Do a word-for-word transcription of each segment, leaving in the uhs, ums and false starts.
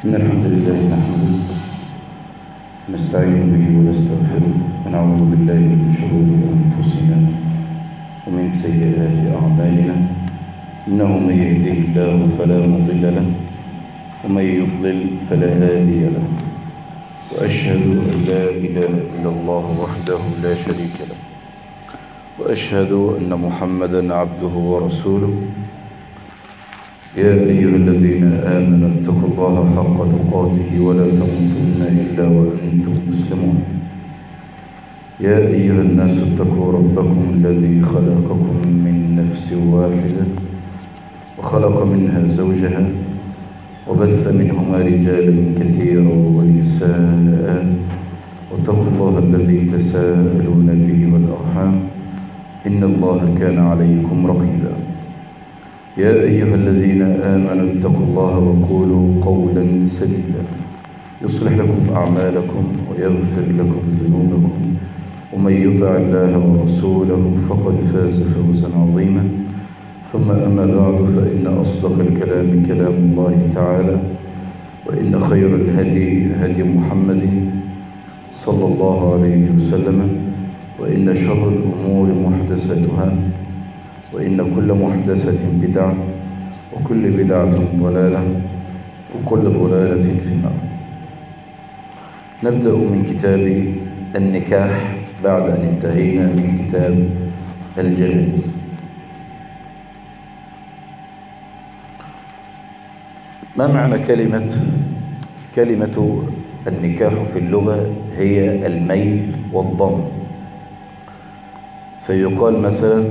إن الحمد لله نحمده نستعين به ونستغفره ونعوذ بالله من شرور أنفسنا ومن سيئات أعمالنا إنه من يهده الله فلا مضل له ومن يضلل فلا هادي له وأشهد أن لا إله إلا الله وحده لا شريك له وأشهد أن محمدا عبده ورسوله يا أيها الذين آمنوا اتقوا الله حق تقاته ولا تموتن إلا وأنتم مسلمون يا أيها الناس اتقوا ربكم الذي خلقكم من نفس واحدة وخلق منها زوجها وبث منهما رجالا كثيرا ونساء واتقوا الله الذي تساءلون به والأرحام إن الله كان عليكم رقيبا يا أيها الذين آمنوا اتقوا الله وقولوا قولا سديدا يصلح لكم أعمالكم ويغفر لكم ذنوبكم ومن يطع الله ورسوله فقد فاز فوزا عظيما ثم أما بعد فإن أصدق الكلام كلام الله تعالى وإن خير الهدي هدي محمد صلى الله عليه وسلم وإن شر الأمور محدثاتها وإن كل محدثة بدعة وكل بدعة ضلالة وكل ضلالة في النار. نبدأ من كتاب النكاح بعد أن انتهينا من كتاب الجنائز. ما معنى كلمة كلمة النكاح في اللغة؟ هي الميل والضم. فيقال مثلا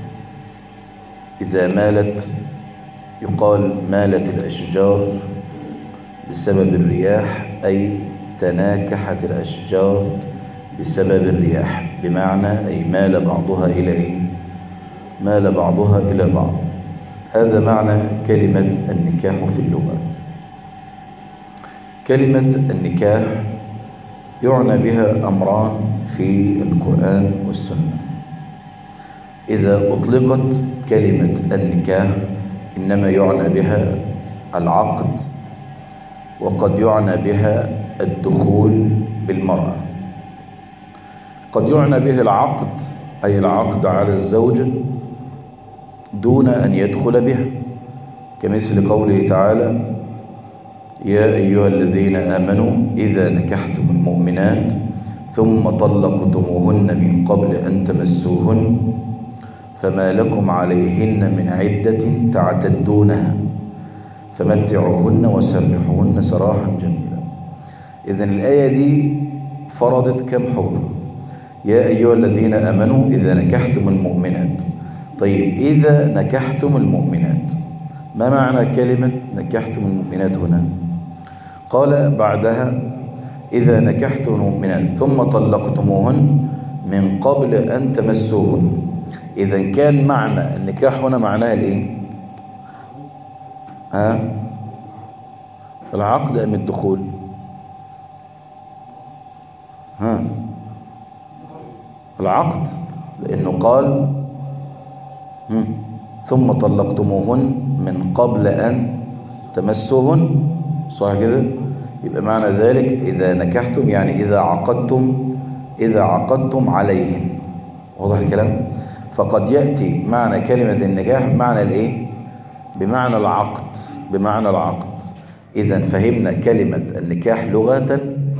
إذا مالت، يقال مالت الأشجار بسبب الرياح، أي تناكحت الأشجار بسبب الرياح، بمعنى أي مال بعضها إلى إيه؟ مال بعضها إلى بعض. هذا معنى كلمة النكاح في اللغة. كلمة النكاح يعنى بها أمران في القرآن والسنة. إذا أطلقت كلمة النكاح إنما يعنى بها العقد، وقد يعنى بها الدخول بالمرأة. قد يعنى به العقد أي العقد على الزوجة دون أن يدخل بها، كمثل قوله تعالى: يا أيها الذين آمنوا إذا نكحتم المؤمنات ثم طلقتموهن من قبل أن تمسوهن فما لكم عليهن من عدة تعتدونها فمتعوهن وسرحوهن سراحا جميلا. إذن الآية دي فرضت كم حكم؟ يا أيها الذين آمنوا إذا نكحتم المؤمنات. طيب، إذا نكحتم المؤمنات، ما معنى كلمة نكحتم المؤمنات هنا؟ قال بعدها: إذا نكحتم المؤمنات ثم طلقتموهن من قبل أن تمسوهن. إذا كان معنى النكاح هنا معناها الإيه؟ ها؟ العقد أم الدخول؟ ها؟ العقد، لأنه قال ثم طلقتموهن من قبل أن تمسوهن، صح كده؟ يبقى معنى ذلك إذا نكحتم يعني إذا عقدتم إذا عقدتم عليهن. واضح الكلام؟ فقد يأتي معنى كلمة النكاح بمعنى الإيه؟ بمعنى العقد بمعنى العقد. إذا فهمنا كلمة النكاح لغة،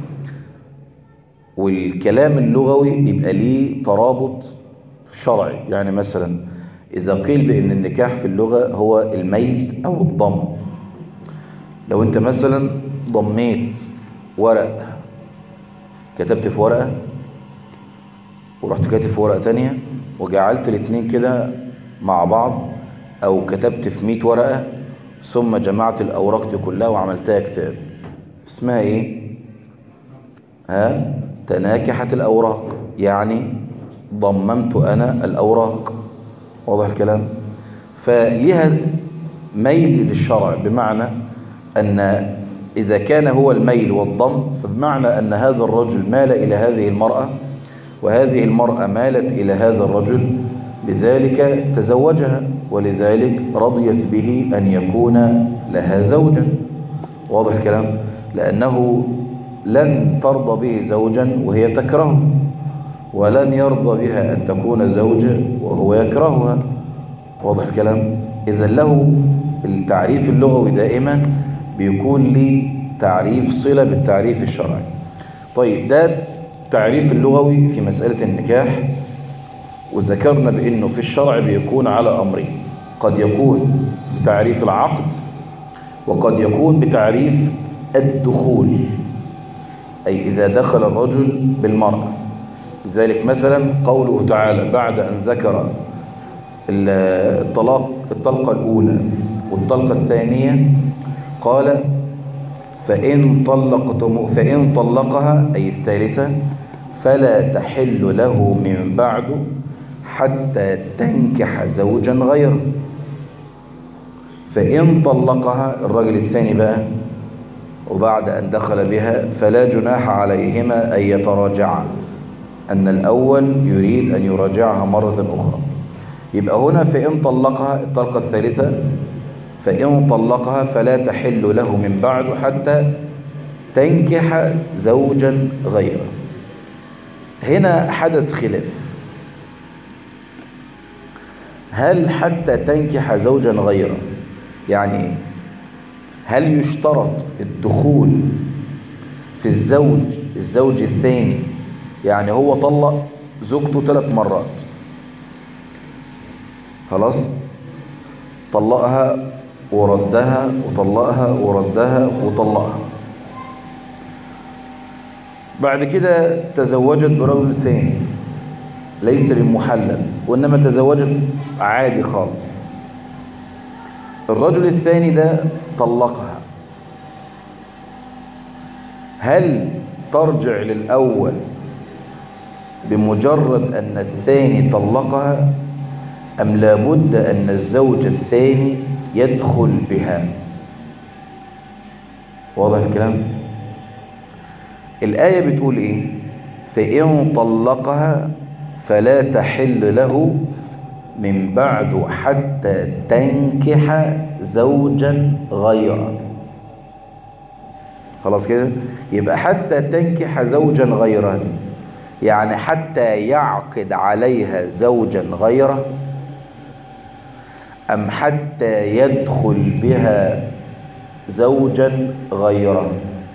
والكلام اللغوي بيبقى ليه ترابط شرعي. يعني مثلا إذا قيل بأن النكاح في اللغة هو الميل أو الضم، لو أنت مثلا ضميت ورق، كتبت في ورقة ورحت كاتب في ورقة تانية وجعلت الاثنين كده مع بعض، أو كتبت في مئة ورقة ثم جمعت الأوراق دي كلها وعملتها كتاب، اسمها إيه؟ ها؟ تناكحت الأوراق، يعني ضممت أنا الأوراق. واضح الكلام؟ فليها ميل للشرع، بمعنى أن إذا كان هو الميل والضم فبمعنى أن هذا الرجل مال إلى هذه المرأة وهذه المرأة مالت إلى هذا الرجل، لذلك تزوجها ولذلك رضيت به أن يكون لها زوجا. واضح الكلام؟ لأنه لن ترضى به زوجا وهي تكرهه، ولن يرضى بها أن تكون زوجة وهو يكرهها. واضح الكلام؟ إذا له التعريف اللغوي دائما بيكون لي تعريف صلة بالتعريف الشرعي. طيب ده التعريف اللغوي في مسألة النكاح، وذكرنا بأنه في الشرع بيكون على أمرين، قد يكون بتعريف العقد وقد يكون بتعريف الدخول، أي إذا دخل الرجل بالمرأة. لذلك مثلا قوله تعالى بعد أن ذكر الطلاق الطلقة الأولى والطلقة الثانية قال فإن طلقتم فإن طلقها أي الثالثة فلا تحل له من بعد حتى تنكح زوجا غيره. فإن طلقها الرجل الثاني بقى وبعد أن دخل بها فلا جناح عليهما أن يتراجعا، أن الأول يريد أن يراجعها مرة أخرى. يبقى هنا فإن طلقها الطلقة الثالثة، فإن طلقها فلا تحل له من بعد حتى تنكح زوجا غيره. هنا حدث خلاف، هل حتى تنكح زوجا غيره يعني إيه؟ هل يشترط الدخول في الزوج الزوج الثاني؟ يعني هو طلق زوجته ثلاث مرات، خلاص طلقها وردها وطلقها وردها وطلقها، بعد كده تزوجت برجل ثاني ليس بالمحلل وإنما تزوجت عادي خالص. الرجل الثاني ده طلقها، هل ترجع للأول بمجرد أن الثاني طلقها أم لابد أن الزوج الثاني يدخل بها؟ واضح الكلام؟ الآية بتقول إيه؟ فإن طلقها فلا تحل له من بعد حتى تنكح زوجا غيره. خلاص كده؟ يبقى حتى تنكح زوجا غيره دي يعني حتى يعقد عليها زوجا غيره أم حتى يدخل بها زوجا غيره؟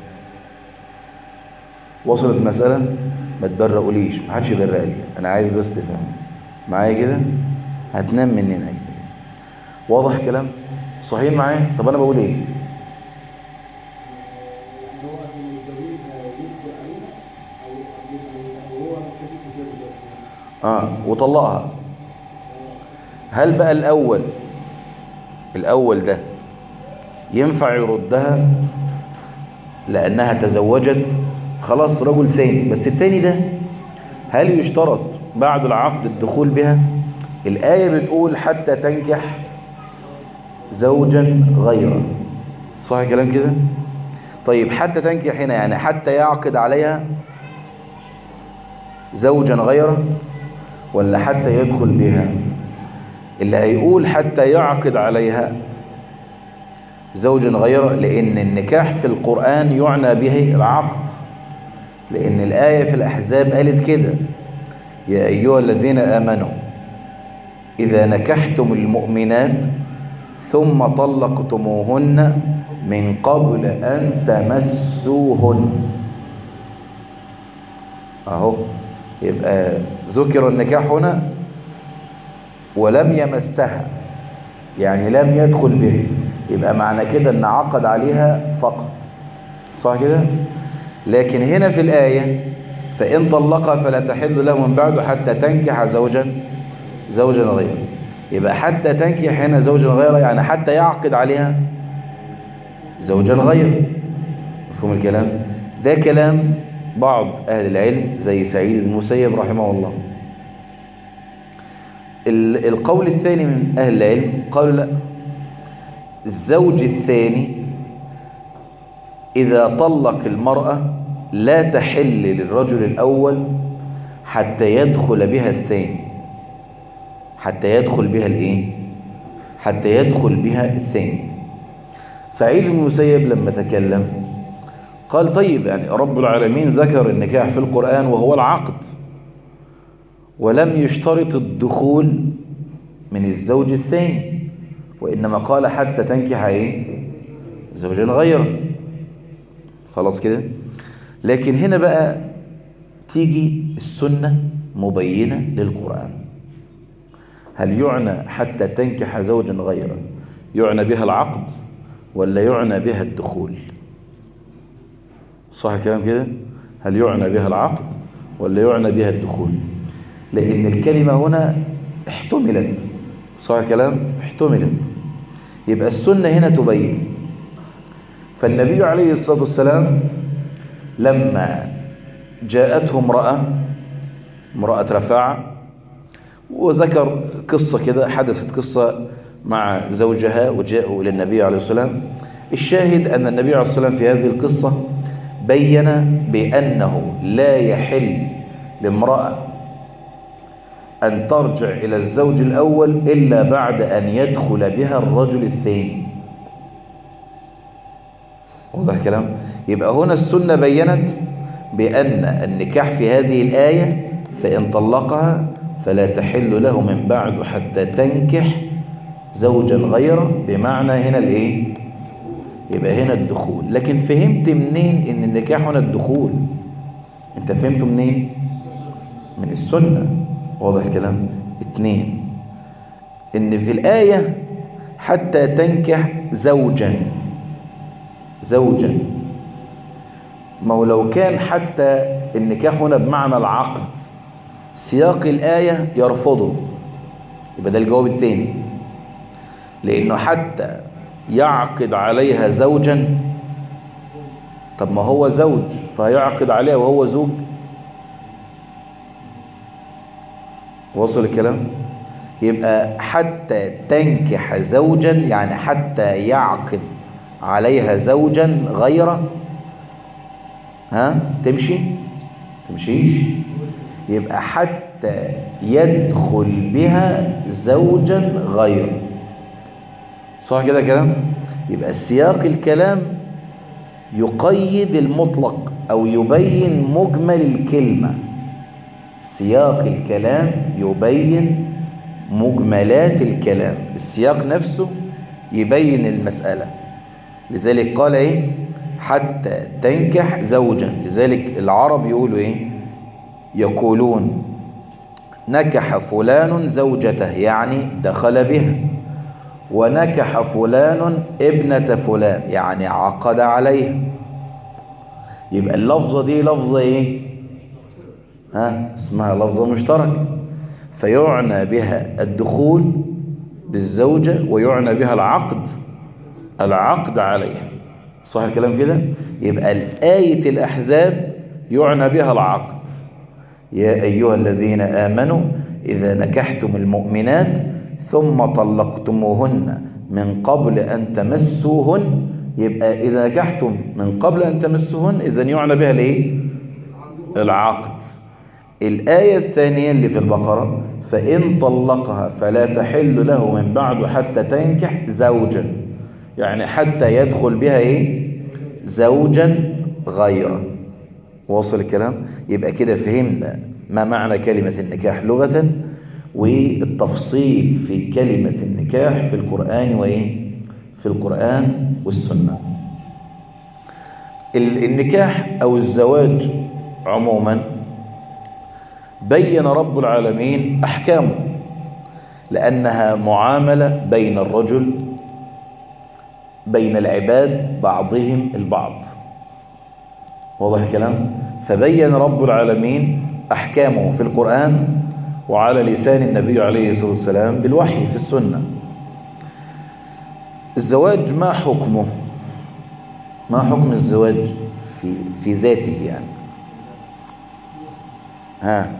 وصلت المسألة؟ ما تبرقوليش، ما حدش يبرق لي، أنا عايز بس تفهم معايا كده، هتنام مننا كده. واضح كلام؟ صحيح معايا؟ طب أنا بقول إيه؟ آه وطلقها، هل بقى الأول الأول ده ينفع يردها لأنها تزوجت خلاص رجل ثاني، بس الثاني ده هل يشترط بعد العقد الدخول بها؟ الآية بتقول حتى تنكح زوجا غيره، صح كلام كده؟ طيب حتى تنكح هنا يعني حتى يعقد عليها زوجا غيره ولا حتى يدخل بها؟ اللي هيقول حتى يعقد عليها زوجا غيره، لأن النكاح في القرآن يعنى به العقد، لأن الآية في الأحزاب قالت كده يا أيها الذين آمنوا إذا نكحتم المؤمنات ثم طلقتموهن من قبل أن تمسوهن. أهو يبقى ذكر النكاح هنا ولم يمسها يعني لم يدخل به، يبقى معنى كده أن عقد عليها فقط، صح كده؟ لكن هنا في الآية فإن طلقها فلا تحل له من بعد حتى تنكح زوجا زوجا غيره، يبقى حتى تنكح هنا زوجا غيره يعني حتى يعقد عليها زوجا غيره. مفهوم الكلام؟ ده كلام بعض أهل العلم زي سعيد المسيب رحمه الله. القول الثاني من أهل العلم قالوا لا، الزوج الثاني إذا طلق المرأة لا تحل للرجل الأول حتى يدخل بها الثاني، حتى يدخل بها الإيه؟ حتى يدخل بها الثاني. سعيد بن المسيب لما تكلم قال طيب يعني رب العالمين ذكر النكاح في القرآن وهو العقد، ولم يشترط الدخول من الزوج الثاني، وإنما قال حتى تنكح ايه زوجا غيره. خلاص كده. لكن هنا بقى تيجي السنة مبينة للقرآن. هل يعنى حتى تنكح زوجا غيره يعنى بها العقد ولا يعنى بها الدخول؟ صح الكلام كده؟ هل يعنى بها العقد ولا يعنى بها الدخول؟ لأن الكلمة هنا احتملت. صح الكلام؟ احتملت. يبقى السنة هنا تبين. فالنبي عليه الصلاة والسلام لما جاءته امرأة امرأة رفاعة وذكر قصة كده، حدثت قصة مع زوجها وجاءوا إلى النبي عليه الصلاة والسلام. الشاهد أن النبي عليه الصلاة والسلام في هذه القصة بين بأنه لا يحل لامرأة أن ترجع إلى الزوج الأول إلا بعد أن يدخل بها الرجل الثاني. واضح كلام؟ يبقى هنا السنة بينت بأن النكاح في هذه الآية فإن طلقها فلا تحل له من بعد حتى تنكح زوجا غيره، بمعنى هنا الإيه؟ يبقى هنا الدخول. لكن فهمت منين إن النكاح هنا الدخول؟ أنت فهمته منين؟ من السنة. واضح الكلام؟ اتنين، إن في الآية حتى تنكح زوجا زوجا ما هو لو كان حتى النكاح هنا بمعنى العقد سياق الآية يرفضه، يبقى ده الجواب الثاني، لأنه حتى يعقد عليها زوجا. طب ما هو زوج فهيعقد عليها وهو زوج. وصل الكلام؟ يبقى حتى تنكح زوجا يعني حتى يعقد عليها زوجا غيره. ها تمشي؟ تمشيش. يبقى حتى يدخل بها زوجا غيره. صح كده كلام؟ يبقى سياق الكلام يقيد المطلق أو يبين مجمل الكلمة. سياق الكلام يبين مجملات الكلام، السياق نفسه يبين المسألة. لذلك قال ايه؟ حتى تنكح زوجا. لذلك العرب يقولوا ايه؟ يقولون نكح فلان زوجته يعني دخل بها، ونكح فلان ابنة فلان يعني عقد عليها. يبقى اللفظة دي لفظة ايه؟ ها اسمها لفظة مشتركة، فيعنى بها الدخول بالزوجة ويعنى بها العقد العقد عليها. صح الكلام كده؟ يبقى الآية الأحزاب يعنى بها العقد. يا أيها الذين آمنوا إذا نكحتم المؤمنات ثم طلقتموهن من قبل أن تمسوهن. يبقى إذا نكحتم من قبل أن تمسوهن إذن يعنى بها الإيه؟ العقد. الآية الثانية اللي في البقرة فإن طلقها فلا تحل له من بعد حتى تنكح زوجا يعني حتى يدخل بها إيه؟ زوجا غيره. واصل الكلام؟ يبقى كده فهمنا ما معنى كلمة النكاح لغة والتفصيل في كلمة النكاح في القرآن وإيه؟ في القرآن والسنة. النكاح أو الزواج عموما بين رب العالمين أحكامه، لأنها معاملة بين الرجل بين العباد بعضهم البعض. واضح الكلام؟ فبين رب العالمين أحكامه في القرآن وعلى لسان النبي عليه الصلاة والسلام بالوحي في السنة. الزواج ما حكمه؟ ما حكم الزواج في في ذاته يعني؟ ها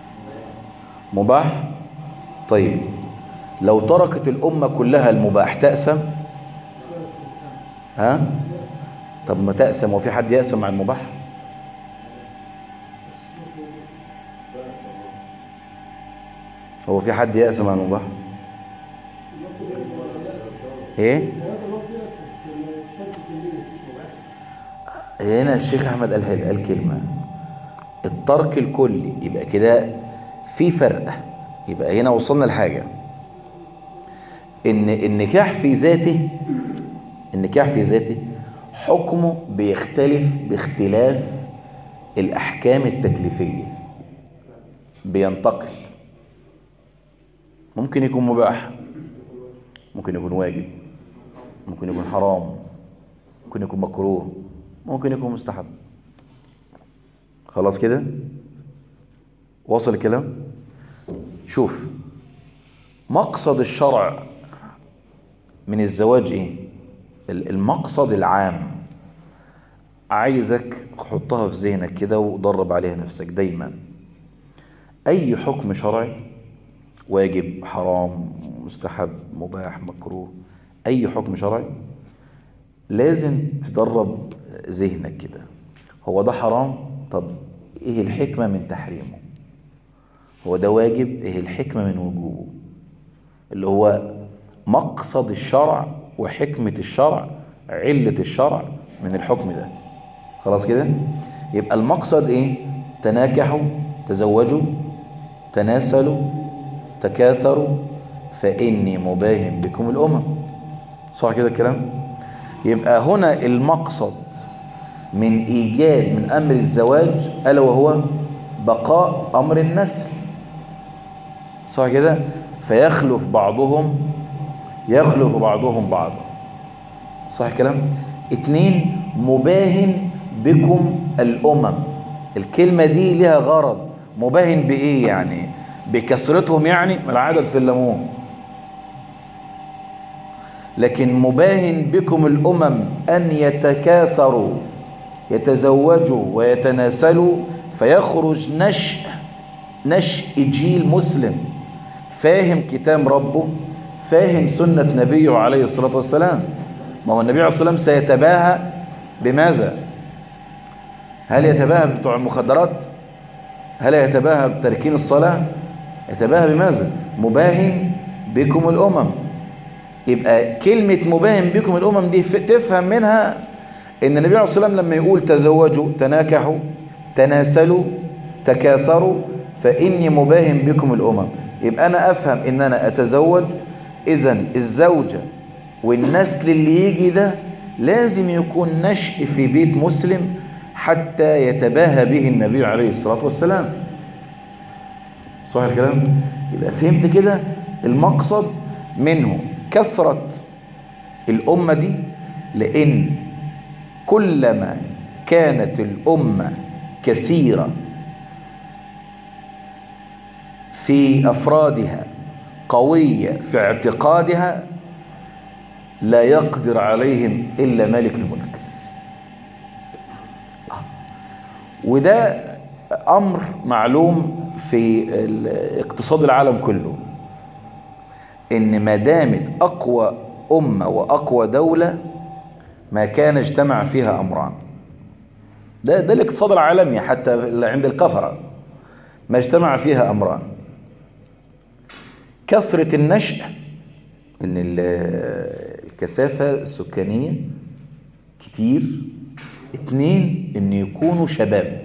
مباح؟ طيب لو تركت الأمة كلها المباح تأسم؟ ها طب ما تأسم، وفي حد يأسم عن المباح؟ هو في حد يأسم عن المباح؟ ايه هنا الشيخ أحمد قال قال كلمة الترك الكلي، يبقى كده في فرق. يبقى هنا وصلنا لحاجة، إن النكاح في ذاته النكاح في ذاته حكمه بيختلف باختلاف الأحكام التكليفية، بينتقل. ممكن يكون مباح، ممكن يكون واجب، ممكن يكون حرام، ممكن يكون مكروه، ممكن يكون مستحب. خلاص كده وصل الكلام؟ شوف، مقصد الشرع من الزواج ايه؟ المقصد العام. عايزك حطها في ذهنك كده ودرب عليها نفسك دايما. اي حكم شرعي، واجب، حرام، مستحب، مباح، مكروه، اي حكم شرعي لازم تدرب ذهنك كده. هو ده حرام، طب ايه الحكمة من تحريمه؟ هو ده واجب، ايه الحكمة من وجوبه؟ اللي هو مقصد الشرع وحكمة الشرع، علة الشرع من الحكم ده. خلاص كده؟ يبقى المقصد ايه؟ تناكحوا، تزوجوا، تناسلوا، تكاثروا، فإني مباهم بكم الأمم. صح كده الكلام؟ يبقى هنا المقصد من إيجاد من أمر الزواج ألا وهو بقاء أمر النسل. صح كده؟ فيخلف بعضهم يخلف بعضهم بعضا. صح كلام؟ اتنين، مباهن بكم الأمم. الكلمة دي لها غرض. مباهن بإيه يعني؟ بكثرتهم يعني، ما العدد في الليمون. لكن مباهن بكم الأمم أن يتكاثروا، يتزوجوا ويتناسلوا، فيخرج نشء نشء جيل مسلم فاهم كتاب ربه، فاهم سنة نبيه عليه الصلاة والسلام. ما هو النبي عليه الصلاة والسلام سيتباهى بماذا؟ هل يتباهى بتوع المخدرات؟ هل يتباهى بتركين الصلاة؟ يتباهى بماذا؟ مباهن بكم الأمم. يبقى كلمة مباهن بكم الأمم دي تفهم منها إن النبي عليه الصلاة والسلام لما يقول تزوجوا، تناكحوا، تناسلوا، تكاثروا، فإني مباهن بكم الأمم، يبقى أنا أفهم إن أنا أتزوج. إذن الزوجة والنسل اللي يجي ده لازم يكون نشء في بيت مسلم حتى يتباهى به النبي عليه الصلاة والسلام. صح الكلام؟ يبقى فهمت كده المقصد منه كثرة الأمة دي، لأن كلما كانت الأمة كثيرة في أفرادها، قوية في اعتقادها، لا يقدر عليهم إلا مالك الملك. وده أمر معلوم في اقتصاد العالم كله، إن ما دامت أقوى أمة وأقوى دولة ما كان اجتمع فيها أمران. ده, ده الاقتصاد العالمي حتى عند الكفرة، ما اجتمع فيها أمران: كثرة النشء، إن الكثافة السكانية كتير. اتنين، إن يكونوا شباب.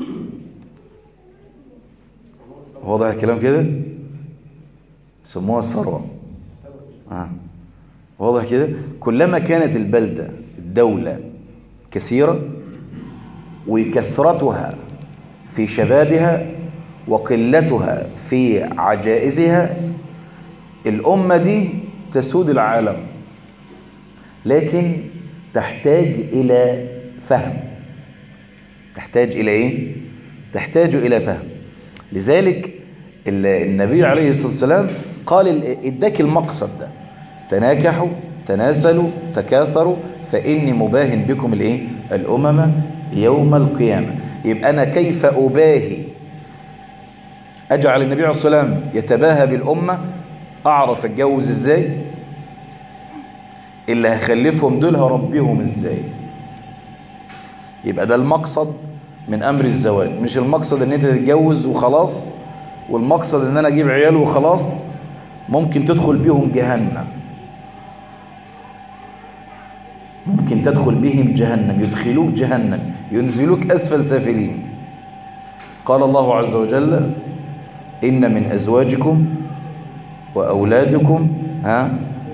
واضح الكلام كده؟ سموها الثروة. آه. واضح كده؟ كلما كانت البلدة، الدولة كثيرة وكثرتها في شبابها وقلتها في عجائزها، الأمة دي تسود العالم، لكن تحتاج إلى فهم. تحتاج إلى إيه؟ تحتاج إلى فهم. لذلك النبي عليه الصلاة والسلام قال اداك المقصد ده: تناكحوا، تناسلوا، تكاثروا، فإني مباهن بكم الإيه؟ الأمم يوم القيامة. يبقى أنا كيف أباهي؟ أجعل النبي عليه الصلاة والسلام يتباهى بالأمة. أعرف أتجوز إزاي؟ اللي هخلفهم دول هربيهم إزاي؟ يبقى ده المقصد من أمر الزواج. مش المقصد أن أنت تتجوز وخلاص، والمقصد أن أنا أجيب عيال وخلاص ممكن تدخل بيهم جهنم، ممكن تدخل بهم جهنم، يدخلوك جهنم، ينزلوك أسفل سافلين. قال الله عز وجل: إن من أزواجكم وأولادكم ها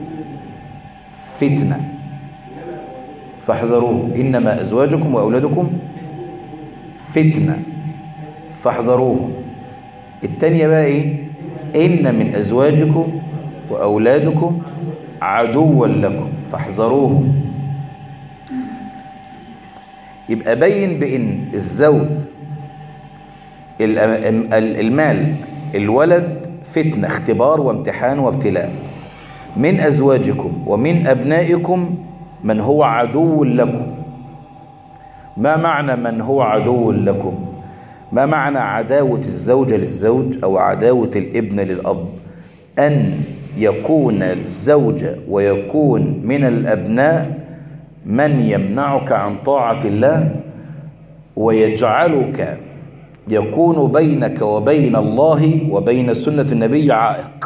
فتنة فاحذروه. إنما أزواجكم وأولادكم فتنة فاحذروه. التانية بقى إيه؟ إن من أزواجكم وأولادكم عدوا لكم فاحذروه. يبقى بين بإن الزوج، المال، الولد فتنة، اختبار وامتحان وابتلاء. من أزواجكم ومن أبنائكم من هو عدو لكم. ما معنى من هو عدو لكم؟ ما معنى عداوة الزوجة للزوج أو عداوة الابن للأب؟ أن يكون الزوجة ويكون من الأبناء من يمنعك عن طاعة الله ويجعلك يكون بينك وبين الله وبين سنة النبي عائق.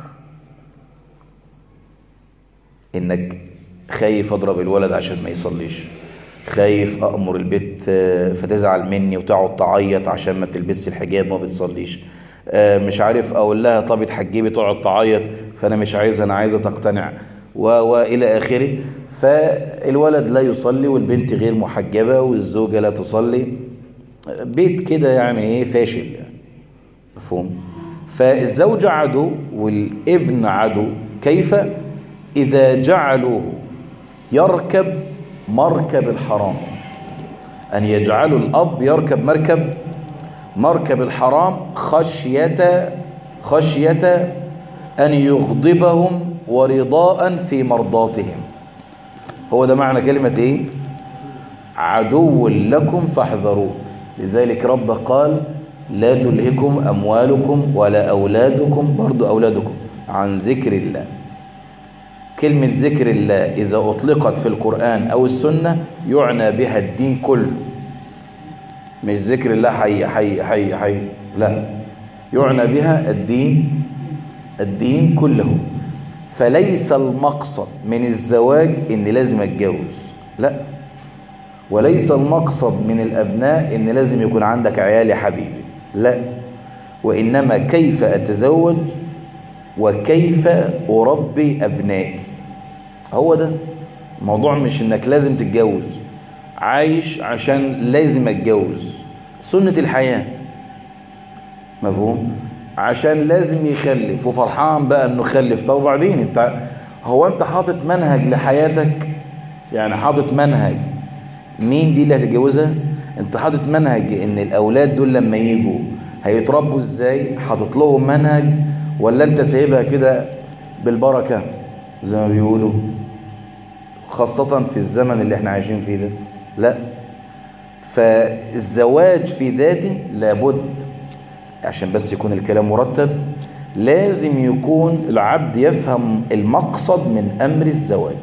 إنك خايف أضرب الولد عشان ما يصليش، خايف أأمر البيت فتزعل مني وتقعد تعيط عشان ما تلبسي الحجاب ما بتصليش، مش عارف أقول لها طب اتحجبي تقعد تعيط فأنا مش عايزها، أنا عايزة تقتنع وإلى آخره. فالولد لا يصلي والبنت غير محجبة والزوجة لا تصلي، بيت كده يعني ايه فاشل يعني. مفهوم؟ فالزوج عدو والابن عدو. كيف؟ إذا جعلوه يركب مركب الحرام، أن يجعلوا الأب يركب مركب مركب الحرام خشية خشية أن يغضبهم ورضاء في مرضاتهم. هو ده معنى كلمة إيه؟ عدو لكم فاحذروه. لذلك رب قال: لا تلهكم أموالكم ولا أولادكم، برضو أولادكم، عن ذكر الله. كلمة ذكر الله إذا أطلقت في القرآن أو السنة يعنى بها الدين كله، مش ذكر الله حي حي حي حي، لا، يعنى بها الدين الدين كله. فليس المقصد من الزواج إن لازم أتجوز، لا، وليس المقصد من الأبناء إن لازم يكون عندك عيال يا حبيبي، لا، وإنما كيف أتزوج وكيف أربي أبنائي. هو ده الموضوع، مش إنك لازم تتجوز عايش عشان لازم أتجوز، سنة الحياة. مفهوم؟ عشان لازم يخلف وفرحان بقى إنه خلف. طب وبعدين أنت هو أنت حاطط منهج لحياتك؟ يعني حاطط منهج مين دي اللي هتتجوزها؟ انت حاطط منهج ان الاولاد دول لما يجوا هيتربوا ازاي؟ حاطط لهم منهج ولا انت سايبها كده بالبركة زي ما بيقولوا، خاصة في الزمن اللي احنا عايشين فيه ده؟ لا. فالزواج في ذاته لابد، عشان بس يكون الكلام مرتب، لازم يكون العبد يفهم المقصد من امر الزواج.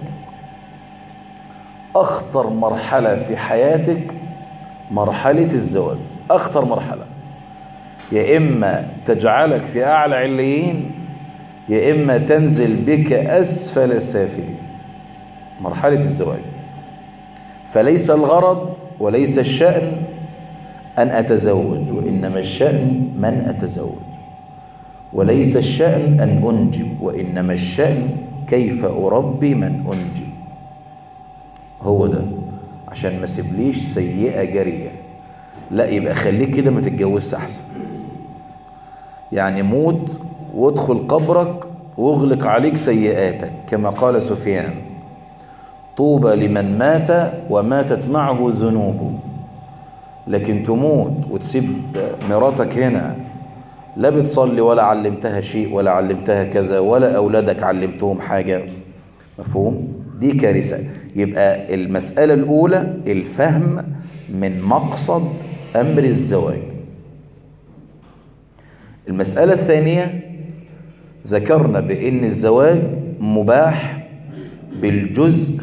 أخطر مرحلة في حياتك مرحلة الزواج، أخطر مرحلة، يا إما تجعلك في أعلى عليين يا إما تنزل بك أسفل سافلين. مرحلة الزواج. فليس الغرض وليس الشأن أن أتزوج، وإنما الشأن من أتزوج، وليس الشأن أن أنجب، وإنما الشأن كيف أربي من أنجب. هو ده، عشان ما سيبليش سيئة جارية. لا، يبقى خليك كده ما تتجوزش أحسن. يعني موت وادخل قبرك واغلق عليك سيئاتك، كما قال سفيان: طوبى لمن مات وماتت معه ذنوبه. لكن تموت وتسيب مراتك هنا لا بتصلي ولا علمتها شيء ولا علمتها كذا ولا أولادك علمتهم حاجة. مفهوم؟ دي كارثة. يبقى المسألة الأولى الفهم من مقصد أمر الزواج. المسألة الثانية ذكرنا بأن الزواج مباح بالجزء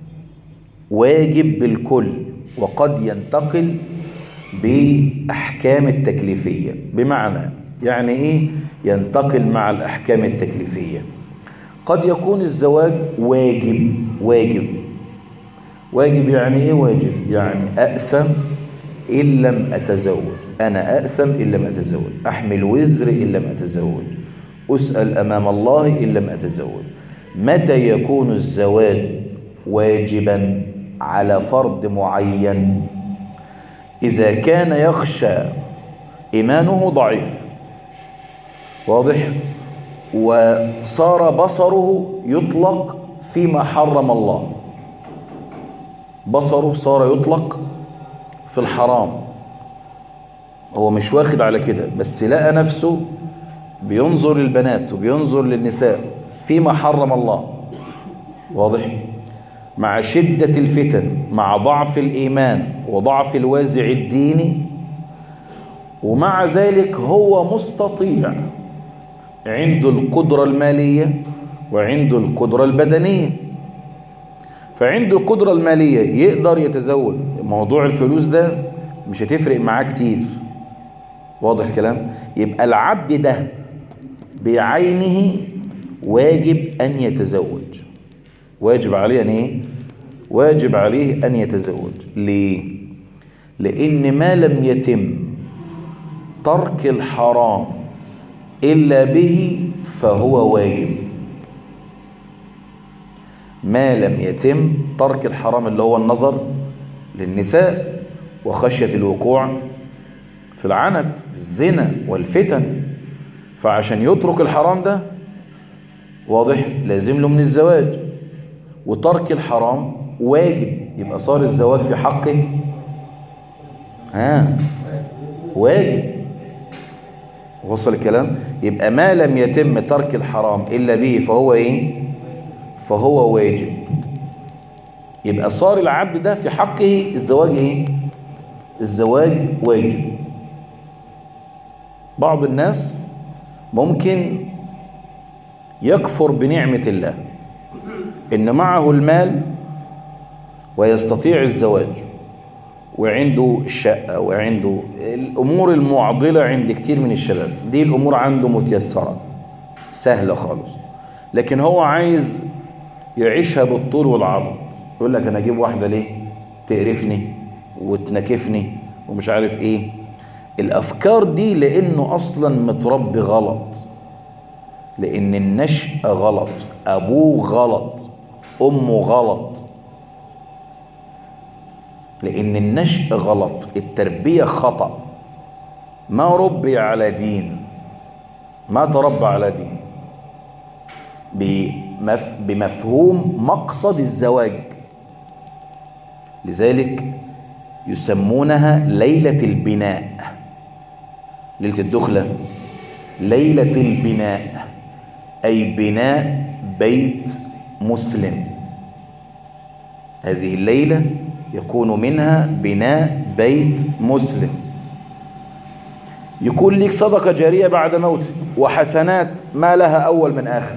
واجب بالكل، وقد ينتقل بأحكام التكليفية. بمعنى يعني إيه ينتقل مع الأحكام التكليفية؟ قد يكون الزواج واجب واجب واجب يعني ايه واجب؟ يعني أأثم إن لم أتزوج، أنا أأثم إن لم أتزوج، أحمل وزر إن لم أتزوج، أسأل أمام الله إن لم أتزوج. متى يكون الزواج واجبا على فرد معين؟ إذا كان يخشى إيمانه ضعيف، واضح، وصار بصره يطلق فيما حرم الله، بصره صار يطلق في الحرام، هو مش واخد على كده، بس لقى نفسه بينظر للبنات وبينظر للنساء فيما حرم الله، واضح، مع شدة الفتن، مع ضعف الإيمان وضعف الوازع الديني، ومع ذلك هو مستطيع، عنده القدرة المالية وعنده القدرة البدنية. فعنده القدرة المالية يقدر يتزوج، موضوع الفلوس ده مش هتفرق معاه كتير، واضح الكلام؟ يبقى العبد ده بعينه واجب أن يتزوج، واجب عليه أن إيه؟ واجب عليه أن يتزوج. ليه؟ لأن ما لم يتم ترك الحرام إلا به فهو واجب. ما لم يتم ترك الحرام اللي هو النظر للنساء وخشية الوقوع في العنت في الزنا والفتن، فعشان يترك الحرام ده واضح لازم له من الزواج، وترك الحرام واجب، يبقى صار الزواج في حقه ها واجب. وصل الكلام؟ يبقى ما لم يتم ترك الحرام إلا به فهو إيه؟ فهو واجب. يبقى صار العبد ده في حقه الزواج إيه؟ الزواج واجب. بعض الناس ممكن يكفر بنعمة الله إن معه المال ويستطيع الزواج وعنده الشقة وعنده الأمور المعضلة عند كتير من الشباب، دي الأمور عنده متيسرة سهلة خالص، لكن هو عايز يعيشها بالطول والعرض. يقول لك أنا أجيب واحدة ليه؟ تقرفني وتنكفني ومش عارف إيه. الأفكار دي لأنه أصلا متربي غلط، لأن النشأ غلط، أبوه غلط، أمه غلط، لأن النشأ غلط، التربية خطأ، ما ربي على دين، ما تربى على دين بمف... بمفهوم مقصد الزواج. لذلك يسمونها ليلة البناء، ليلة الدخلة، ليلة البناء، أي بناء بيت مسلم. هذه الليلة يكون منها بناء بيت مسلم، يكون لك صدقة جارية بعد موتك وحسنات ما لها أول من آخر،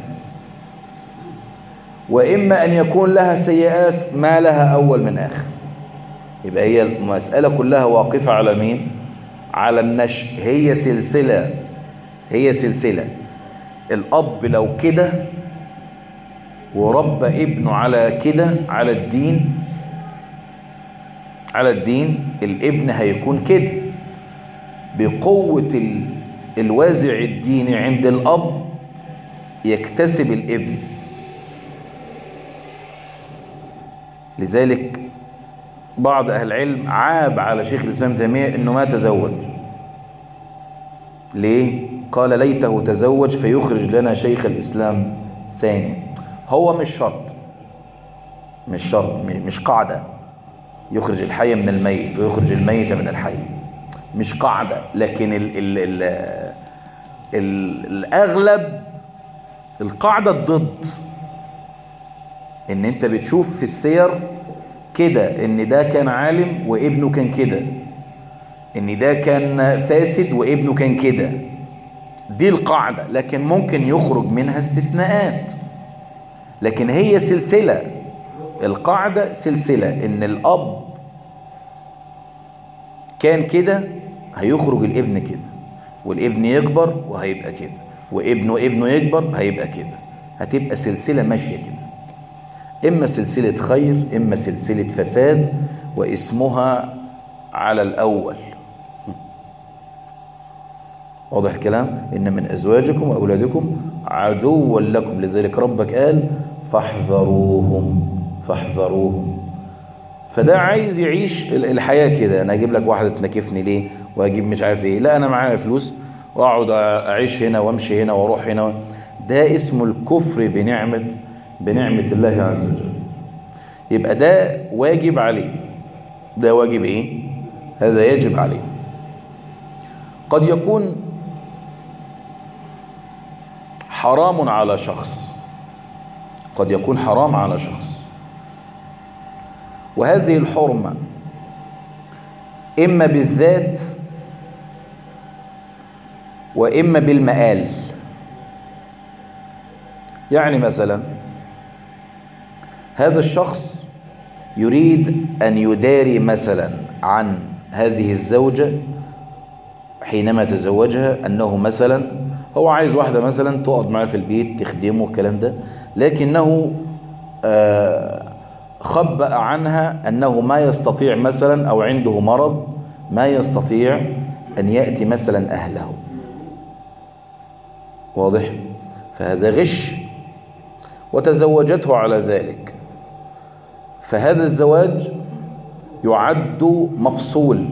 وإما أن يكون لها سيئات ما لها أول من آخر. يبقى هي المسألة كلها واقفة على مين؟ على النشء. هي سلسلة، هي سلسلة. الأب لو كده وربى ابنه على كده، على الدين، على الدين، الابن هيكون كده بقوة الوازع الديني عند الأب يكتسب الابن. لذلك بعض أهل العلم عاب على شيخ الإسلام تيمية إنه ما تزوج. ليه؟ قال ليته تزوج فيخرج لنا شيخ الإسلام ثاني. هو مش شرط، مش شرط، مش قاعدة يخرج الحي من الميت ويخرج الميت من الحي، مش قاعدة، لكن ال ال ال ال الأغلب القاعدة الضد. إن أنت بتشوف في السير كده إن ده كان عالم وابنه كان كده، إن ده كان فاسد وابنه كان كده، دي القاعدة. لكن ممكن يخرج منها استثناءات، لكن هي سلسلة. القاعدة سلسلة، إن الأب كان كده هيخرج الابن كده، والابن يكبر وهيبقى كده، وابنه ابنه يكبر هيبقى كده، هتبقى سلسلة ماشية كده. إما سلسلة خير إما سلسلة فساد، واسمها على الأول. واضح الكلام؟ إن من أزواجكم وأولادكم عدوا لكم، لذلك ربك قال فاحذروهم فاحذروهم. فده عايز يعيش الحياة كده، أنا أجيب لك واحدة تنكفني ليه وأجيب مش عارف إيه، لا أنا معايا فلوس وأقعد أعيش هنا وأمشي هنا وأروح هنا. ده اسمه الكفر بنعمة بنعمة الله عز وجل. يبقى ده واجب عليه. ده واجب إيه؟ هذا يجب عليه. قد يكون حرام على شخص، قد يكون حرام على شخص، وهذه الحرمة إما بالذات وإما بالمآل. يعني مثلا هذا الشخص يريد أن يداري مثلا عن هذه الزوجة حينما تزوجها أنه مثلا هو عايز واحدة مثلا تقعد معاه في البيت تخدمه الكلام ده، لكنه خبأ عنها أنه ما يستطيع مثلا أو عنده مرض ما يستطيع أن يأتي مثلا أهله. واضح؟ فهذا غش، وتزوجته على ذلك. فهذا الزواج يعد مفصول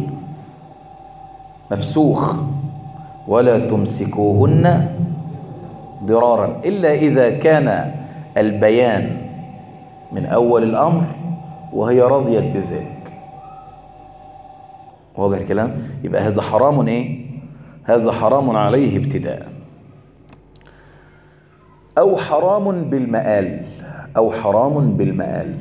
مفسوخ. ولا تمسكوهن ضرارا إلا إذا كان البيان من أول الأمر وهي رضيت بذلك. واضح الكلام؟ يبقى هذا حرام إيه؟ هذا حرام عليه ابتداء. أو حرام بالمآل أو حرام بالمآل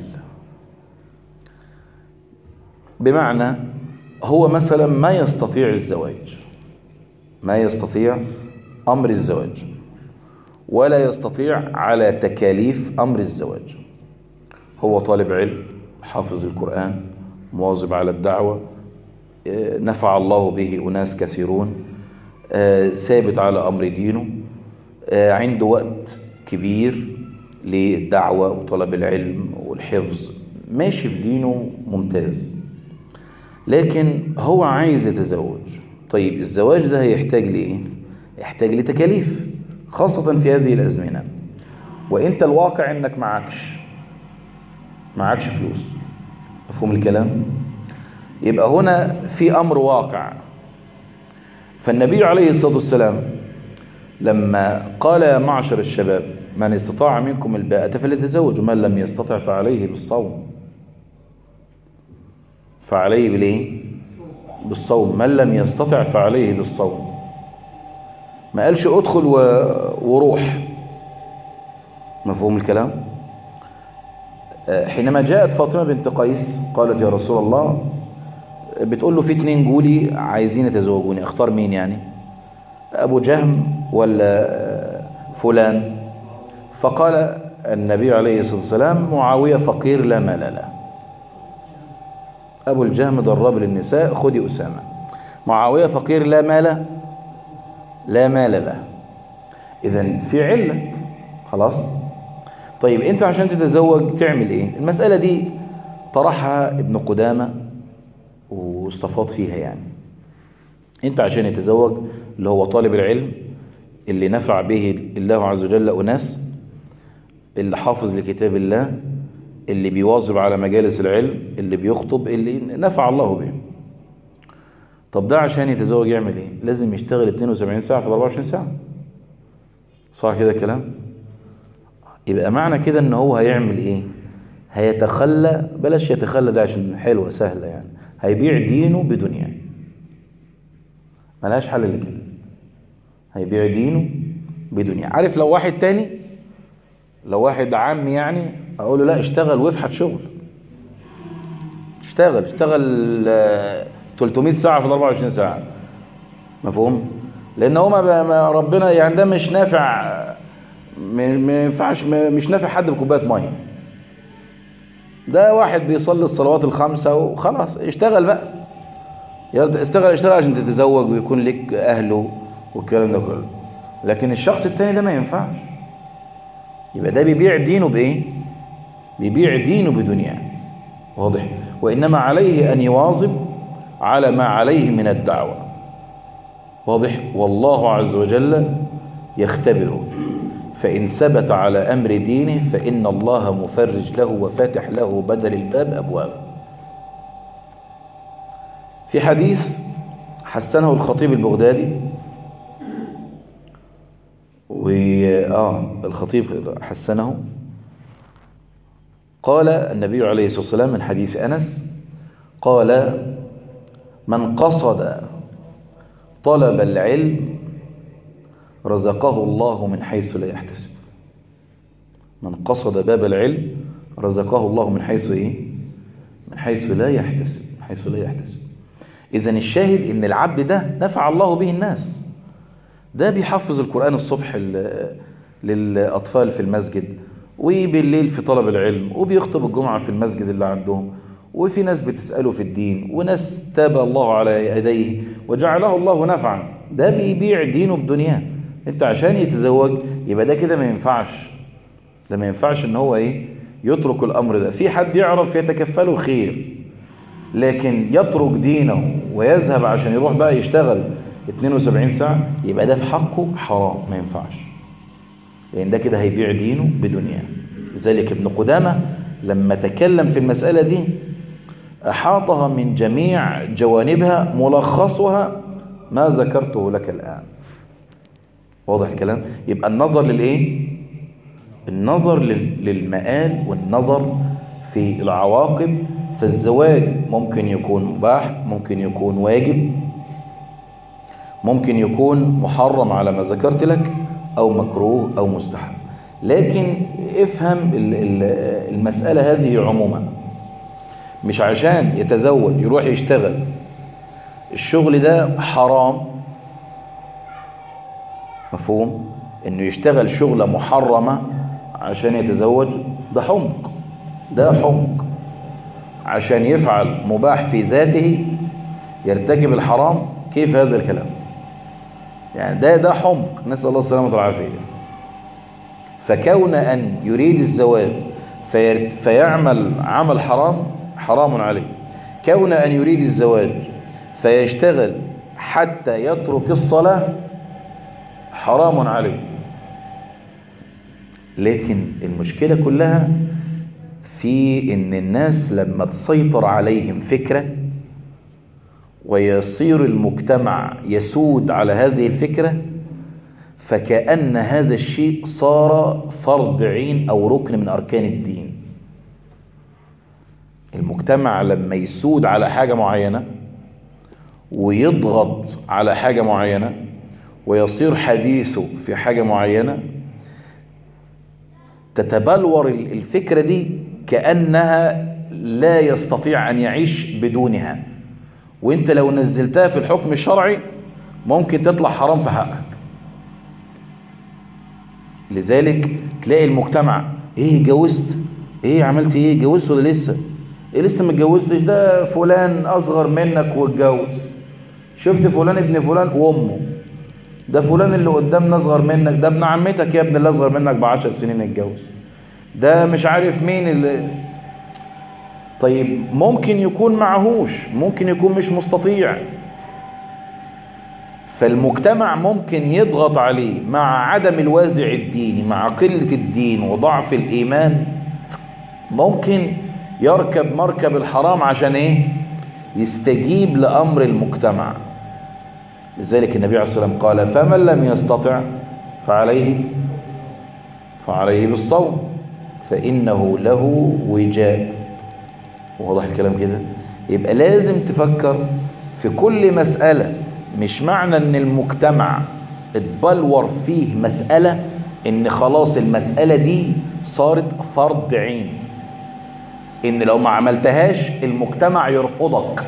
بمعنى هو مثلا ما يستطيع الزواج، ما يستطيع أمر الزواج، ولا يستطيع على تكاليف أمر الزواج. هو طالب علم، حافظ القرآن، مواظب على الدعوة، نفع الله به أناس كثيرون، ثابت على أمر دينه، عنده وقت كبير للدعوة وطلب العلم والحفظ، ماشي في دينه ممتاز، لكن هو عايز يتزوج. طيب الزواج ده هيحتاج لإيه؟ يحتاج لتكاليف، خاصة في هذه الأزمنة، وإنت الواقع إنك معكش معكش فلوس. مفهوم الكلام؟ يبقى هنا في أمر واقع. فالنبي عليه الصلاة والسلام لما قال يا معشر الشباب من استطاع منكم الباءة فليتزوج ومن لم يستطع فعليه بالصوم. فعليه بالإيه؟ بالصوم. من لم يستطع فعليه بالصوم. ما قالش ادخل وروح. مفهوم الكلام؟ حينما جاءت فاطمة بنت قيس قالت يا رسول الله، بتقول له في اتنين جولي عايزين يتزوجوني، اختار مين يعني؟ أبو جهم ولا فلان؟ فقال النبي عليه الصلاة والسلام معاوية فقير لا مال له. أبو الجهم ضرب للنساء خدي أسامة. معاوية فقير لا مال لا مال له. إذن في علة. خلاص؟ طيب أنت عشان تتزوج تعمل إيه؟ المسألة دي طرحها ابن قدامة واستفاض فيها. يعني أنت عشان يتزوج اللي هو طالب العلم اللي نفع به الله عز وجل أناس، اللي حافظ لكتاب الله، اللي بيواظب على مجالس العلم، اللي بيخطب، اللي نفع الله به. طب ده عشان يتزوج يعمل ايه؟ لازم يشتغل اثنين وسبعين ساعة في أربعة وعشرين ساعة. صح كده الكلام؟ يبقى معنى كده ان هو هيعمل ايه؟ هيتخلى، بلاش يتخلى ده عشان حلوة سهلة يعني، هيبيع دينه بدنيا. ملهاش حل لكده. هيبيع دينه بدنيا. عارف لو واحد تاني، لو واحد عام يعني، اقول له لا اشتغل وافحت شغل. اشتغل اشتغل ثلاثمائة ساعة في أربعة وعشرين ساعة. مفهوم؟ لان هو ما ربنا يعني ده مش نافع، ما ينفعش، مش نافع حد بكوبايه ميه. ده واحد بيصلي الصلوات الخمسة وخلاص. اشتغل بقى، اشتغل اشتغل عشان تتزوج ويكون لك اهله والكلام ده كله. لكن الشخص التاني ده ما ينفعش. يبقى ده بيبيع دينه بايه؟ بيبيع دينه بدنياه. واضح؟ وإنما عليه أن يواظب على ما عليه من الدعوة. واضح؟ والله عز وجل يختبره، فإن ثبت على أمر دينه فإن الله مفرج له وفاتح له بدل الباب أبواب. في حديث حسنه الخطيب البغدادي، وآه الخطيب حسنه، قال النبي عليه الصلاة والسلام من حديث أنس قال: من قصد طلب العلم رزقه الله من حيث لا يحتسب. من قصد باب العلم رزقه الله من حيث إيه؟ من حيث لا يحتسب، من حيث لا يحتسب. إذن الشاهد إن العبد ده نفع الله به الناس. ده بيحفظ القرآن الصبح للأطفال في المسجد، وبالليل في طلب العلم، وبيخطب الجمعة في المسجد اللي عندهم، وفي ناس بتسأله في الدين، وناس تاب الله على يديه وجعله الله نفعا. ده بيبيع دينه بدنياه. انت عشان يتزوج يبقى ده كده ما ينفعش، ده ما ينفعش ان هو ايه يترك الامر ده. في حد يعرف يتكفله خير، لكن يترك دينه ويذهب عشان يروح بقى يشتغل اثنين وسبعين ساعة، يبقى ده في حقه حرام، ما ينفعش، لان ده كده هيبيع دينه بدنياه. لذلك ابن قدامة لما تكلم في المسألة دي أحاطها من جميع جوانبها، ملخصها ما ذكرته لك الآن. واضح الكلام؟ يبقى النظر للإيه؟ النظر للمآل والنظر في العواقب. فالزواج ممكن يكون مباح، ممكن يكون واجب، ممكن يكون محرم على ما ذكرت لك، أو مكروه أو مستحب. لكن افهم المسألة هذه عموما، مش عشان يتزوج يروح يشتغل الشغل ده حرام. مفهوم؟ انه يشتغل شغلة محرمة عشان يتزوج، ده حمق، ده حمق. عشان يفعل مباح في ذاته يرتكب الحرام، كيف هذا الكلام؟ يعني ده ده حمق، نسأل الله السلامة والعافية. فكون أن يريد الزواج فيعمل عمل حرام، حرام عليه. كون أن يريد الزواج فيشتغل حتى يترك الصلاة، حرام عليه. لكن المشكلة كلها في إن الناس لما تسيطر عليهم فكرة ويصير المجتمع يسود على هذه الفكرة، فكأن هذا الشيء صار فرض عين أو ركن من أركان الدين. المجتمع لما يسود على حاجة معينة ويضغط على حاجة معينة ويصير حديثه في حاجة معينة، تتبلور الفكرة دي كأنها لا يستطيع أن يعيش بدونها. وانت لو نزلتها في الحكم الشرعي ممكن تطلع حرام في حقك. لذلك تلاقي المجتمع: ايه اتجوزت؟ ايه عملت؟ ايه اتجوزت ولا لسه؟ ايه لسه ما اتجوزتش؟ ده فلان اصغر منك واتجوز. شفت فلان ابن فلان وامه؟ ده فلان اللي قدامنا اصغر منك، ده ابن عمتك يا ابن اللي اصغر منك بعشر سنين اتجوز. ده مش عارف مين اللي... طيب ممكن يكون معهوش، ممكن يكون مش مستطيع. فالمجتمع ممكن يضغط عليه مع عدم الوازع الديني، مع قلة الدين وضعف الإيمان، ممكن يركب مركب الحرام عشان ايه؟ يستجيب لأمر المجتمع. لذلك النبي عليه الصلاة والسلام قال: فمن لم يستطع فعليه فعليه بالصوم فإنه له وجاء. واضح الكلام كده؟ يبقى لازم تفكر في كل مسألة. مش معنى ان المجتمع اتبلور فيه مسألة ان خلاص المسألة دي صارت فرض عين، ان لو ما عملتهاش المجتمع يرفضك.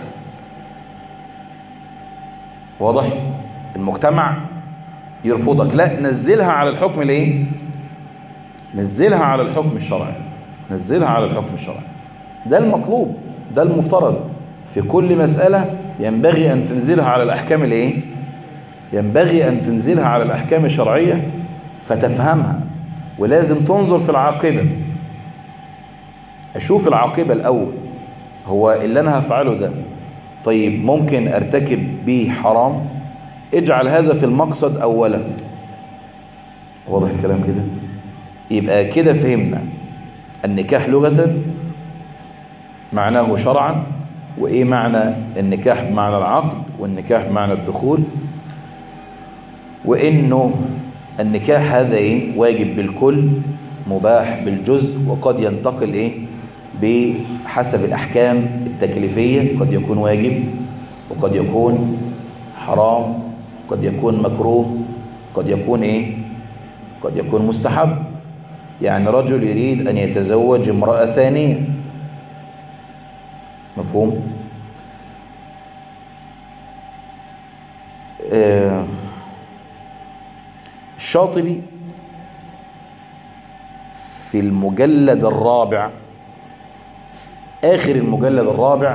واضح؟ المجتمع يرفضك. لا، نزلها على الحكم الايه؟ نزلها على الحكم الشرعي، نزلها على الحكم الشرعي. ده المطلوب، ده المفترض. في كل مسألة ينبغي أن تنزلها على الأحكام الايه؟ ينبغي أن تنزلها على الأحكام الشرعية فتفهمها، ولازم تنظر في العاقبة. أشوف العاقبة الأول، هو اللي أنا هفعله ده طيب ممكن أرتكب به حرام؟ اجعل هذا في المقصد أولا. واضح الكلام كده؟ يبقى كده فهمنا النكاح لغة معناه شرعا، وإيه معنى النكاح بمعنى العقد، والنكاح بمعنى الدخول، وإنه النكاح هذا إيه؟ واجب بالكل، مباح بالجزء، وقد ينتقل إيه؟ بحسب الأحكام التكليفية، قد يكون واجب وقد يكون حرام، قد يكون مكروه، قد يكون إيه؟ قد يكون مستحب. يعني رجل يريد أن يتزوج امرأة ثانية، مفهوم؟ آه الشاطبي في المجلد الرابع، آخر المجلد الرابع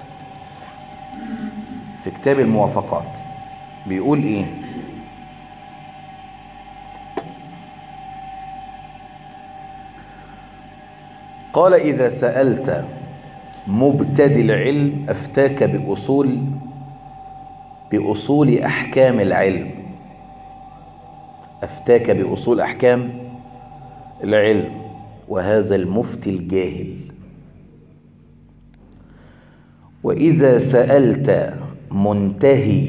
في كتاب الموافقات، بيقول إيه؟ قال: إذا سألت مبتدئ العلم أفتاك بأصول بأصول أحكام العلم، أفتاك بأصول أحكام العلم، وهذا المفتي الجاهل. وإذا سألت منتهي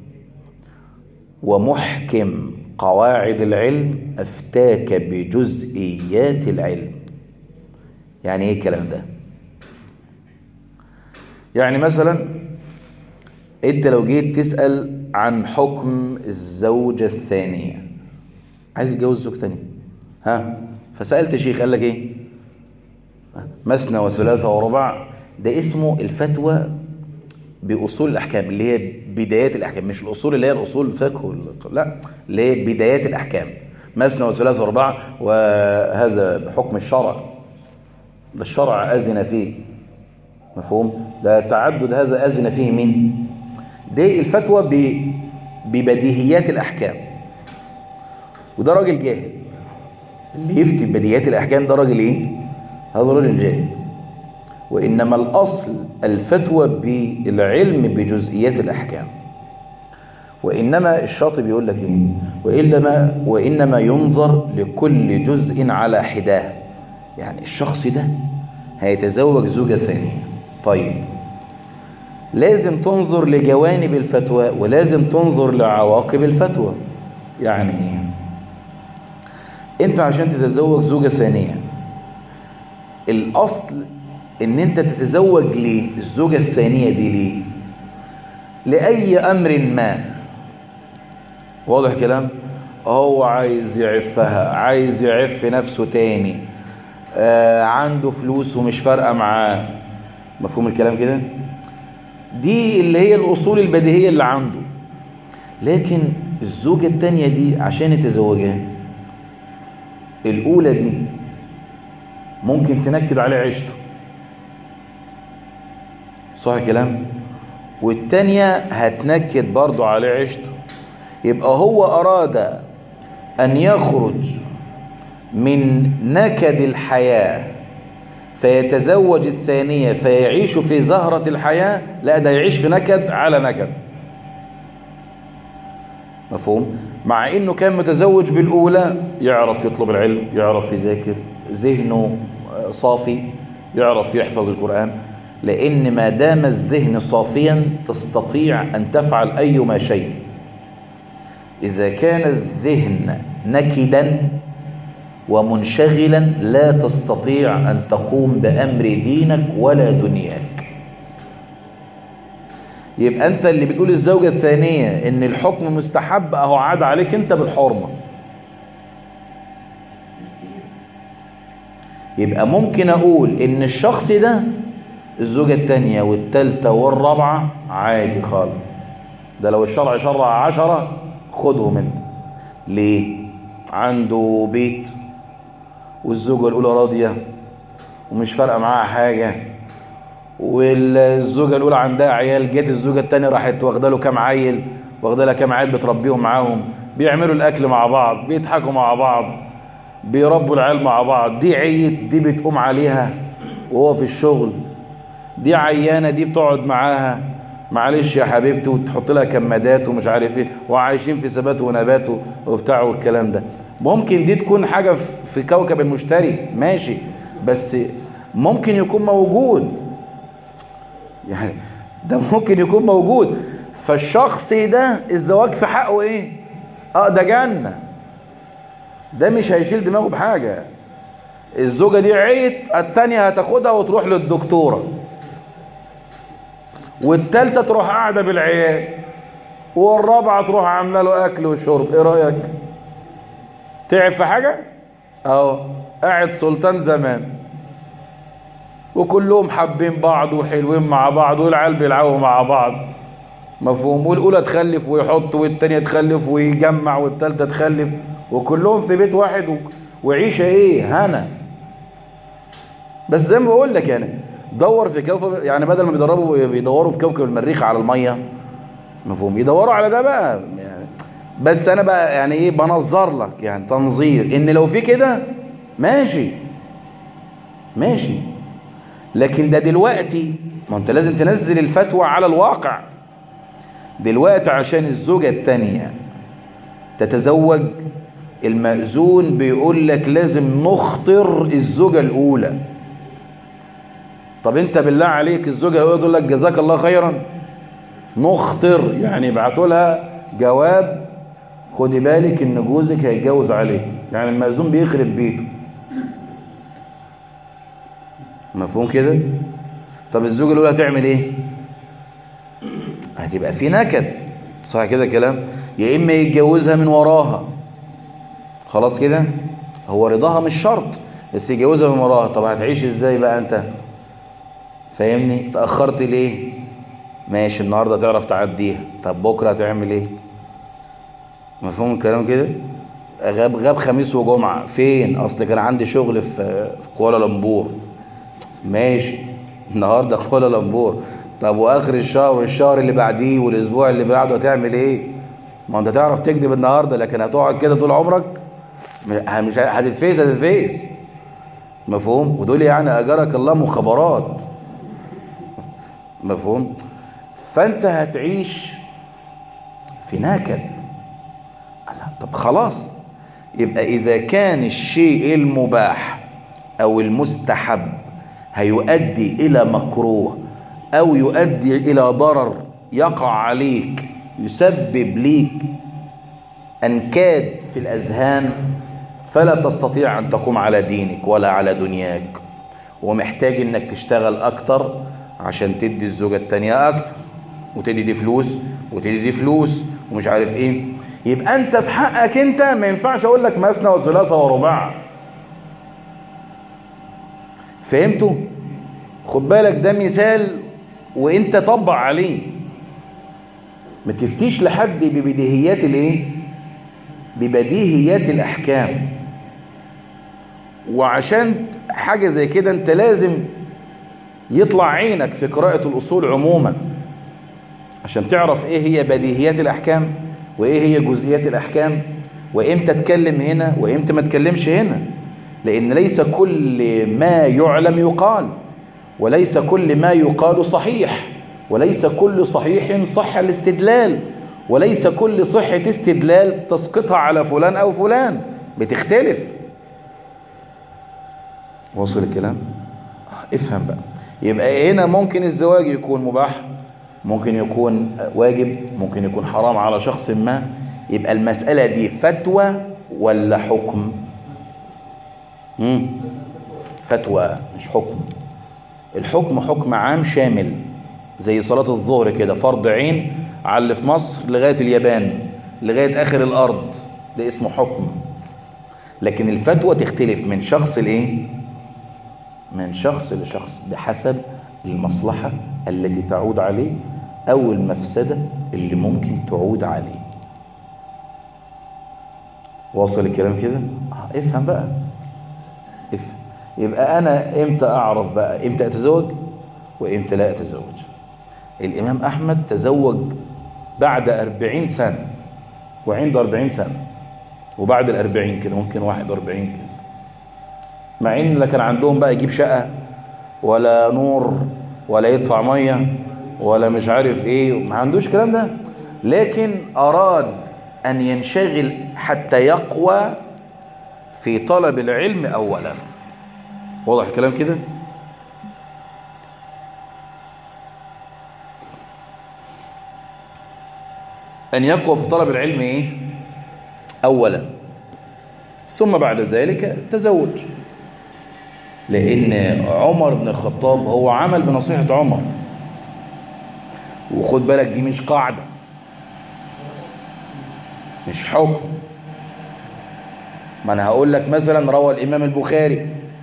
ومحكم قواعد العلم أفتاك بجزئيات العلم. يعني إيه الكلام ده؟ يعني مثلا أنت لو جيت تسأل عن حكم الزوجة الثانية، عايز يتجوز زوج تاني، ها؟ فسألت شيخ قال لك إيه؟ مثنى وثلاثة ورباع. ده اسمه الفتوى بأصول الأحكام، اللي هي بدايات الأحكام، مش الأصول اللي هي الأصول الفقه، لا، اللي هي بدايات الأحكام، مثنى وثلاثة ورباع. وهذا بحكم الشرع، ده الشرع أذن فيه، مفهوم؟ ده تعدد هذا أذن فيه مين؟ دي الفتوى ببديهيات الأحكام. وده راجل جاهل، اللي يفتي ببديهيات الأحكام ده راجل إيه؟ هذا راجل جاهل. وإنما الأصل الفتوى بالعلم بجزئيات الأحكام. وإنما الشاطبي يقول لك إيه؟ وإنما, وإنما ينظر لكل جزء على حداه. يعني الشخص ده هيتزوج زوجة ثانية، طيب لازم تنظر لجوانب الفتوى ولازم تنظر لعواقب الفتوى. يعني إيه؟ أنت عشان تتزوج زوجة ثانية، الأصل إن أنت تتزوج ليه الزوجة الثانية دي؟ ليه؟ لأي أمر ما. واضح كلام؟ هو عايز يعفها، عايز يعف نفسه تاني، آه عنده فلوس ومش فارقة معاه، مفهوم الكلام كده؟ دي اللي هي الأصول البديهية اللي عنده. لكن الزوجة التانية دي عشان يتزوجها، الأولى دي ممكن تنكد عليه عيشته، صح الكلام؟ والتانية هتنكد برضو عليه عيشته. يبقى هو أراد أن يخرج من نكد الحياة فيتزوج الثانية فيعيش في زهرة الحياة، لا، ده يعيش في نكد على نكد، مفهوم؟ مع إنه كان متزوج بالأولى يعرف يطلب العلم، يعرف يذاكر، ذهنه صافي، يعرف يحفظ القرآن. لأن ما دام الذهن صافيا تستطيع أن تفعل أيما شيء. إذا كان الذهن نكدا ومنشغلا لا تستطيع أن تقوم بأمر دينك ولا دنياك. يبقى أنت اللي بتقول الزوجة الثانية إن الحكم مستحب، أهو عاد عليك أنت بالحرمة. يبقى ممكن أقول إن الشخص ده الزوجة الثانية والثالثة والرابعة عادي خالص، ده لو الشرع شرع عشرة خده منه. ليه؟ عنده بيت والزوجة الأولى راضية ومش فارقة معاها حاجة، والزوجة الأولى عندها عيال، جت الزوجة الثانية راحت واخده له كام عيل، واخده لها كام عيل بتربيهم معاهم، بيعملوا الأكل مع بعض، بيضحكوا مع بعض، بيربوا العيال مع بعض، دي عيت دي بتقوم عليها، وهو في الشغل، دي عيانة دي بتقعد معاها معلش يا حبيبتي وتحط لها كمادات ومش عارف ايه، وعايشين في ثبات ونبات وبتاع والكلام ده. ممكن دي تكون حاجة في كوكب المشتري ماشي، بس ممكن يكون موجود، يعني ده ممكن يكون موجود. فالشخص ده الزواج في حقه ايه؟ اه ده جنة، ده مش هيشيل دماغه بحاجة. الزوجة دي عيت، التانية هتاخدها وتروح للدكتورة، والتالتة تروح قاعدة بالعيال، والرابعة تروح عاملة له أكل وشرب. إيه رأيك؟ تعب في حاجة؟ أهو قاعد سلطان زمان، وكلهم حابين بعض وحلوين مع بعض، والعيال بيلعبوا مع بعض، مفهوم؟ والأولى تخلف ويحط، والتانية تخلف ويجمع، والتالتة تخلف، وكلهم في بيت واحد، وعيشة إيه؟ هنا. بس زي ما بقول لك يعني دور في كوكب، يعني بدل ما بيدربوا بيدوروا في كوكب المريخ على الميه، مفهوم، يدوروا على ده بقى يعني. بس انا بقى يعني ايه بنظر لك يعني تنظير ان لو في كده ماشي ماشي، لكن ده دلوقتي ما انت لازم تنزل الفتوى على الواقع دلوقتي. عشان الزوجة التانية تتزوج المأذون بيقول لك لازم نخطر الزوجة الأولى. طب انت بالله عليك الزوجة يقول لك جزاك الله خيرا، نخطر يعني يبعتوا لها جواب خدي بالك ان جوزك هيتجوز عليك، يعني المأذون بيخرب بيته، مفهوم كده؟ طب الزوجة الأولى هتعمل ايه؟ هتبقى في نكد، صح كده كلام؟ يا اما يتجوزها من وراها، خلاص كده، هو رضاها مش شرط بس يتجوزها من وراها. طب هتعيش ازاي بقى انت؟ فاهمني؟ تأخرت ليه؟ ماشي النهارده تعرف تعديها، طب بكره هتعمل ايه؟ مفهوم الكلام كده؟ غاب غاب خميس وجمعه، فين؟ اصل كان عندي شغل في في كوالالمبور. ماشي النهارده كوالالمبور، طب واخر الشهر والشهر اللي بعديه والاسبوع اللي بعده هتعمل ايه؟ ما انت تعرف تكذب النهارده، لكن هتقعد كده طول عمرك؟ مش هتتفيس هتتفيس، مفهوم؟ ودول يعني اجرك الله مخابرات، مفهوم؟ فانت هتعيش في نكد. طب خلاص، يبقى اذا كان الشيء المباح او المستحب هيؤدي الى مكروه او يؤدي الى ضرر يقع عليك يسبب ليك انكاد في الاذهان، فلا تستطيع ان تقوم على دينك ولا على دنياك، ومحتاج انك تشتغل اكتر عشان تدي الزوجة التانية اكتر، وتدي دي فلوس وتدي دي فلوس ومش عارف ايه. يبقى انت في حقك انت ما ينفعش اقول لك مثنى وثلاثة ورباع. فهمتوا؟ خد بالك ده مثال وانت طبق عليه، ما تفتيش لحد ببديهيات الايه؟ ببديهيات الاحكام. وعشان حاجة زي كده انت لازم يطلع عينك في قراءة الأصول عموما عشان تعرف ايه هي بديهيات الأحكام وايه هي جزئيات الأحكام، وامتى تتكلم هنا وامتى ما تتكلمش هنا. لأن ليس كل ما يعلم يقال، وليس كل ما يقال صحيح، وليس كل صحيح صح الاستدلال، وليس كل صحة استدلال تسقطها على فلان أو فلان، بتختلف. وصل الكلام؟ افهم بقى. يبقى هنا ممكن الزواج يكون مباح، ممكن يكون واجب، ممكن يكون حرام على شخص ما. يبقى المسألة دي فتوى ولا حكم؟ مم. فتوى مش حكم. الحكم حكم عام شامل زي صلاة الظهر كده، فرض عين على اللي في مصر لغاية اليابان لغاية آخر الأرض، ده اسمه حكم. لكن الفتوى تختلف من شخص لإيه؟ من شخص لشخص بحسب المصلحة التي تعود عليه أو المفسدة اللي ممكن تعود عليه. واصل الكلام كده؟ آه افهم بقى، افهم. يبقى أنا إمتى أعرف بقى إمتى أتزوج وإمتى لا أتزوج؟ الإمام أحمد تزوج بعد أربعين سنة وعنده أربعين سنة، وبعد الأربعين كده ممكن واحد وأربعين كده، مع إن كان عندهم بقى يجيب شقة ولا نور ولا يدفع مية ولا مش عارف ايه، ما عندوش الكلام ده، لكن أراد أن ينشغل حتى يقوى في طلب العلم أولا. واضح الكلام كده؟ أن يقوى في طلب العلم إيه؟ أولا، ثم بعد ذلك تزوج. لأن عمر بن الخطاب هو عمل بنصيحة عمر، وخد بالك دي مش قاعدة، مش حكم. ما أنا هقول لك مثلا روى الإمام البخاري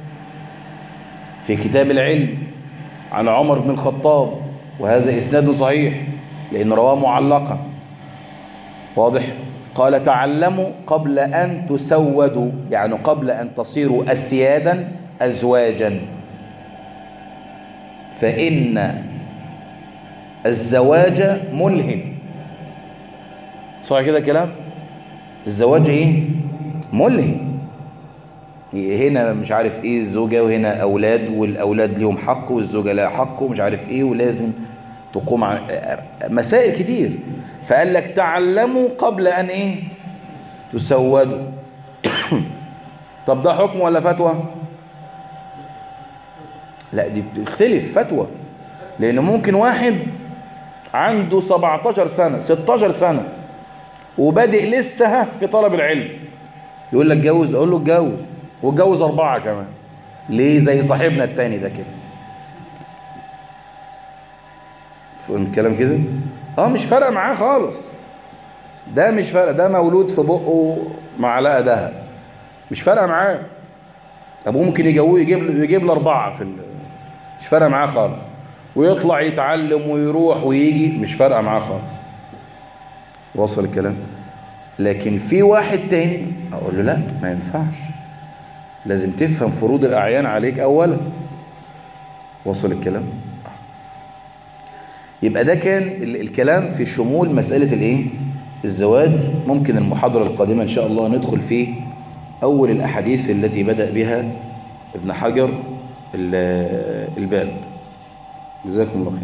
في كتاب العلم عن عمر بن الخطاب، وهذا إسناد صحيح لأن رواه معلقا. واضح؟ قال تعلموا قبل أن تسودوا، يعني قبل أن تصيروا أسيادا أزواجا، فإن الزواج ملهن. صح كده كلام؟ الزواج إيه؟ ملهن. هنا مش عارف إيه الزوجة، وهنا أولاد، والأولاد ليهم حق والزوجة لها حق، ومش عارف إيه، ولازم تقوم عن مسائل كتير. فقال لك تعلموا قبل أن إيه؟ تسودوا. طب ده حكم ولا فتوى؟ لا، دي بتختلف فتوى، لأن ممكن واحد عنده سبعتاشر سنة ستاشر سنة وبادئ لسه في طلب العلم، يقول لك جوز، أقول له اتجوز، واتجوز أربعة كمان. ليه؟ زي صاحبنا التاني ده كده. فهم الكلام كده؟ اه مش فارقه معاه خالص. ده مش فارقه، ده مولود في بقه معلقه دهب، مش فارقه معاه. ابوه ممكن يجوز يجيب له يجيب له اربعه في ال... مش فارقه معاه خالص، ويطلع يتعلم ويروح ويجي، مش فارقه معاه خالص. وصل الكلام؟ لكن في واحد تاني اقول له لا، ما ينفعش، لازم تفهم فروض الاعيان عليك اولا. وصل الكلام؟ يبقى ده كان الكلام في شمول مسألة الايه؟ الزواج. ممكن المحاضرة القادمة ان شاء الله ندخل في اول الاحاديث التي بدأ بها ابن حجر الباب. جزاكم الله خير.